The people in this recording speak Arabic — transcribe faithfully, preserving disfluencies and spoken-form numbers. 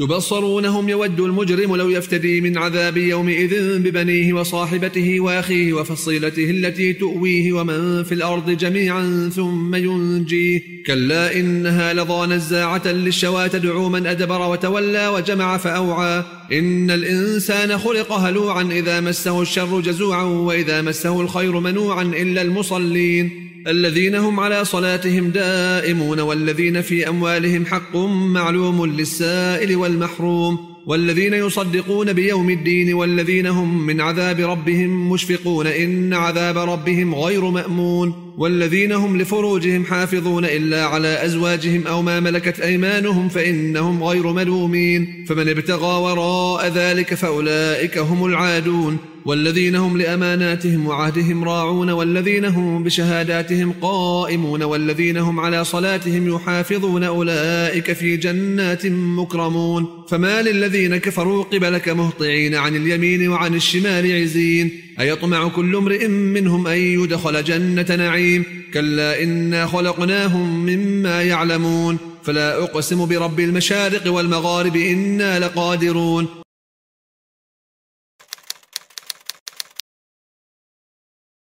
يبصرونهم يود المجرم لو يفتدي من عذاب يومئذ ببنيه وصاحبته وأخيه وفصيلته التي تؤويه ومن في الأرض جميعا ثم ينجيه كلا إنها لظى نزاعة للشوى تدعو من أدبر وتولى وجمع فأوعى إن الإنسان خلق هلوعا إذا مسه الشر جزوعا وإذا مسه الخير منوعا إلا المصلين الذين هم على صلاتهم دائمون والذين في أموالهم حق معلوم للسائل والمحروم والذين يصدقون بيوم الدين والذين هم من عذاب ربهم مشفقون إن عذاب ربهم غير مأمون والذين هم لفروجهم حافظون إلا على أزواجهم أو ما ملكت أيمانهم فإنهم غير ملومين فمن ابتغى وراء ذلك فأولئك هم العادون والذين هم لأماناتهم وعهدهم راعون والذين هم بشهاداتهم قائمون والذين هم على صلاتهم يحافظون أولئك في جنات مكرمون فما للذين كفروا قبلك مهطعين عن اليمين وعن الشمال عزين أيطمع كل امرئ منهم أن يدخل جنة نعيم كلا إنا خلقناهم مما يعلمون فلا أقسم برب المشارق والمغارب إنا لقادرون